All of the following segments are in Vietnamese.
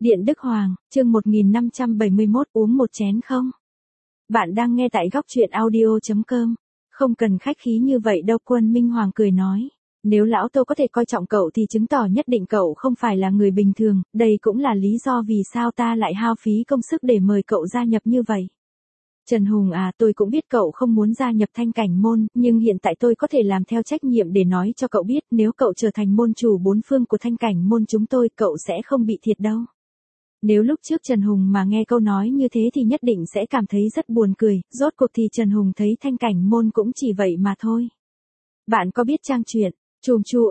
Điện Đức Hoàng, chương 1571 uống một chén không? Bạn đang nghe tại góc truyện audio.com. Không cần khách khí như vậy đâu, Quân Minh Hoàng cười nói. Nếu lão Tô có thể coi trọng cậu thì chứng tỏ nhất định cậu không phải là người bình thường, đây cũng là lý do vì sao ta lại hao phí công sức để mời cậu gia nhập như vậy. Trần Hùng à, tôi cũng biết cậu không muốn gia nhập Thanh Cảnh môn, nhưng hiện tại tôi có thể làm theo trách nhiệm để nói cho cậu biết, nếu cậu trở thành môn chủ bốn phương của Thanh Cảnh môn chúng tôi, cậu sẽ không bị thiệt đâu. Nếu lúc trước Trần Hùng mà nghe câu nói như thế thì nhất định sẽ cảm thấy rất buồn cười, rốt cuộc thì Trần Hùng thấy Thanh Cảnh môn cũng chỉ vậy mà thôi. Bạn có biết trang truyện Chùm Chu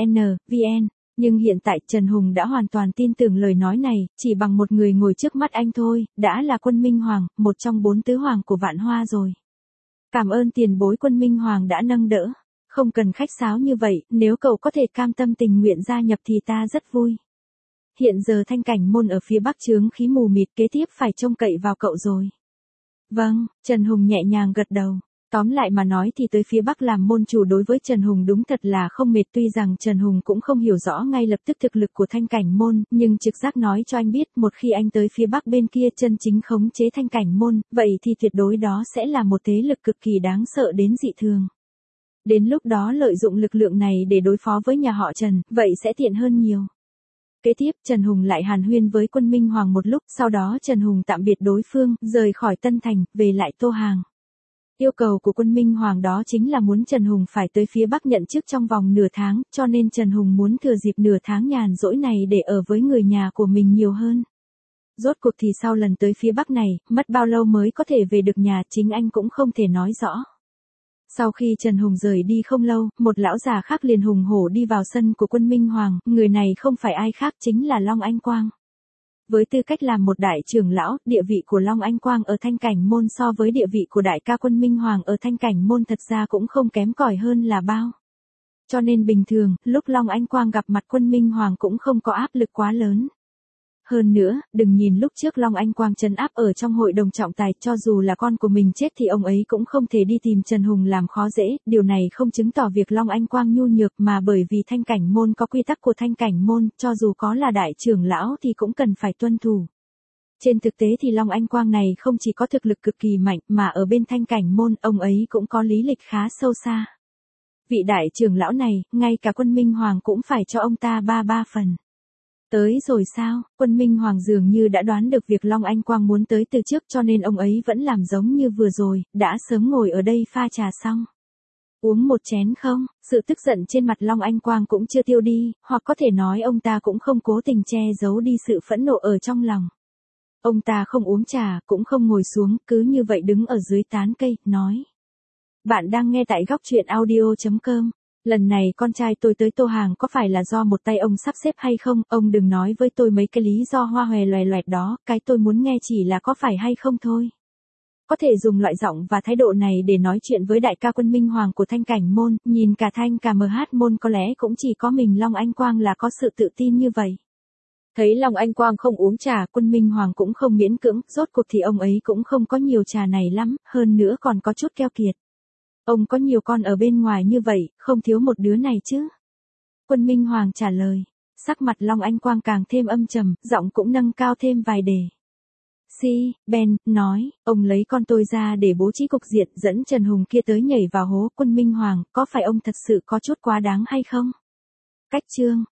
UEN, nhưng hiện tại Trần Hùng đã hoàn toàn tin tưởng lời nói này, chỉ bằng một người ngồi trước mắt anh thôi, đã là Quân Minh Hoàng, một trong 4 tứ hoàng của Vạn Hoa rồi. Cảm ơn tiền bối Quân Minh Hoàng đã nâng đỡ, không cần khách sáo như vậy, nếu cậu có thể cam tâm tình nguyện gia nhập thì ta rất vui. Hiện giờ Thanh Cảnh môn ở phía Bắc chướng khí mù mịt, kế tiếp phải trông cậy vào cậu rồi. Vâng, Trần Hùng nhẹ nhàng gật đầu. Tóm lại mà nói thì tới phía Bắc làm môn chủ đối với Trần Hùng đúng thật là không mệt, tuy rằng Trần Hùng cũng không hiểu rõ ngay lập tức thực lực của Thanh Cảnh môn, nhưng trực giác nói cho anh biết một khi anh tới phía Bắc bên kia chân chính khống chế Thanh Cảnh môn, vậy thì tuyệt đối đó sẽ là một thế lực cực kỳ đáng sợ đến dị thường. Đến lúc đó lợi dụng lực lượng này để đối phó với nhà họ Trần, vậy sẽ tiện hơn nhiều. Kế tiếp Trần Hùng lại hàn huyên với Quân Minh Hoàng một lúc, sau đó Trần Hùng tạm biệt đối phương, rời khỏi Tân Thành, về lại Tô Hàng. Yêu cầu của Quân Minh Hoàng đó chính là muốn Trần Hùng phải tới phía Bắc nhận chức trong vòng nửa tháng, cho nên Trần Hùng muốn thừa dịp nửa tháng nhàn rỗi này để ở với người nhà của mình nhiều hơn. Rốt cuộc thì sau lần tới phía Bắc này, mất bao lâu mới có thể về được nhà, chính anh cũng không thể nói rõ. Sau khi Trần Hùng rời đi không lâu, một lão già khác liền hùng hổ đi vào sân của Quân Minh Hoàng, người này không phải ai khác chính là Long Anh Quang. Với tư cách làm một đại trưởng lão, địa vị của Long Anh Quang ở Thanh Cảnh môn so với địa vị của đại ca Quân Minh Hoàng ở Thanh Cảnh môn thật ra cũng không kém cỏi hơn là bao. Cho nên bình thường, lúc Long Anh Quang gặp mặt Quân Minh Hoàng cũng không có áp lực quá lớn. Hơn nữa, đừng nhìn lúc trước Long Anh Quang trấn áp ở trong hội đồng trọng tài, cho dù là con của mình chết thì ông ấy cũng không thể đi tìm Trần Hùng làm khó dễ, điều này không chứng tỏ việc Long Anh Quang nhu nhược mà bởi vì Thanh Cảnh môn có quy tắc của Thanh Cảnh môn, cho dù có là đại trưởng lão thì cũng cần phải tuân thủ. Trên thực tế thì Long Anh Quang này không chỉ có thực lực cực kỳ mạnh mà ở bên Thanh Cảnh môn ông ấy cũng có lý lịch khá sâu xa. Vị đại trưởng lão này, ngay cả Quân Minh Hoàng cũng phải cho ông ta ba phần. Tới rồi sao? Quân Minh Hoàng dường như đã đoán được việc Long Anh Quang muốn tới từ trước cho nên ông ấy vẫn làm giống như vừa rồi, đã sớm ngồi ở đây pha trà xong. Uống một chén không? Sự tức giận trên mặt Long Anh Quang cũng chưa tiêu đi, hoặc có thể nói ông ta cũng không cố tình che giấu đi sự phẫn nộ ở trong lòng. Ông ta không uống trà, cũng không ngồi xuống, cứ như vậy đứng ở dưới tán cây, nói. Bạn đang nghe tại góc truyện audio.com. Lần này con trai tôi tới Tô Hàng có phải là do một tay ông sắp xếp hay không? Ông đừng nói với tôi mấy cái lý do hoa hòe loè loẹt đó, cái tôi muốn nghe chỉ là có phải hay không thôi. Có thể dùng loại giọng và thái độ này để nói chuyện với đại ca Quân Minh Hoàng của Thanh Cảnh môn, nhìn cả Thanh cả MH môn có lẽ cũng chỉ có mình Long Anh Quang là có sự tự tin như vậy. Thấy Long Anh Quang không uống trà, Quân Minh Hoàng cũng không miễn cưỡng, rốt cuộc thì ông ấy cũng không có nhiều trà này lắm, hơn nữa còn có chút keo kiệt. Ông có nhiều con ở bên ngoài như vậy, không thiếu một đứa này chứ? Quân Minh Hoàng trả lời. Sắc mặt Long Anh Quang càng thêm âm trầm, giọng cũng nâng cao thêm vài đề. Ben nói, ông lấy con tôi ra để bố trí cục diện dẫn Trần Hùng kia tới nhảy vào hố. Quân Minh Hoàng, có phải ông thật sự có chút quá đáng hay không? Cách chương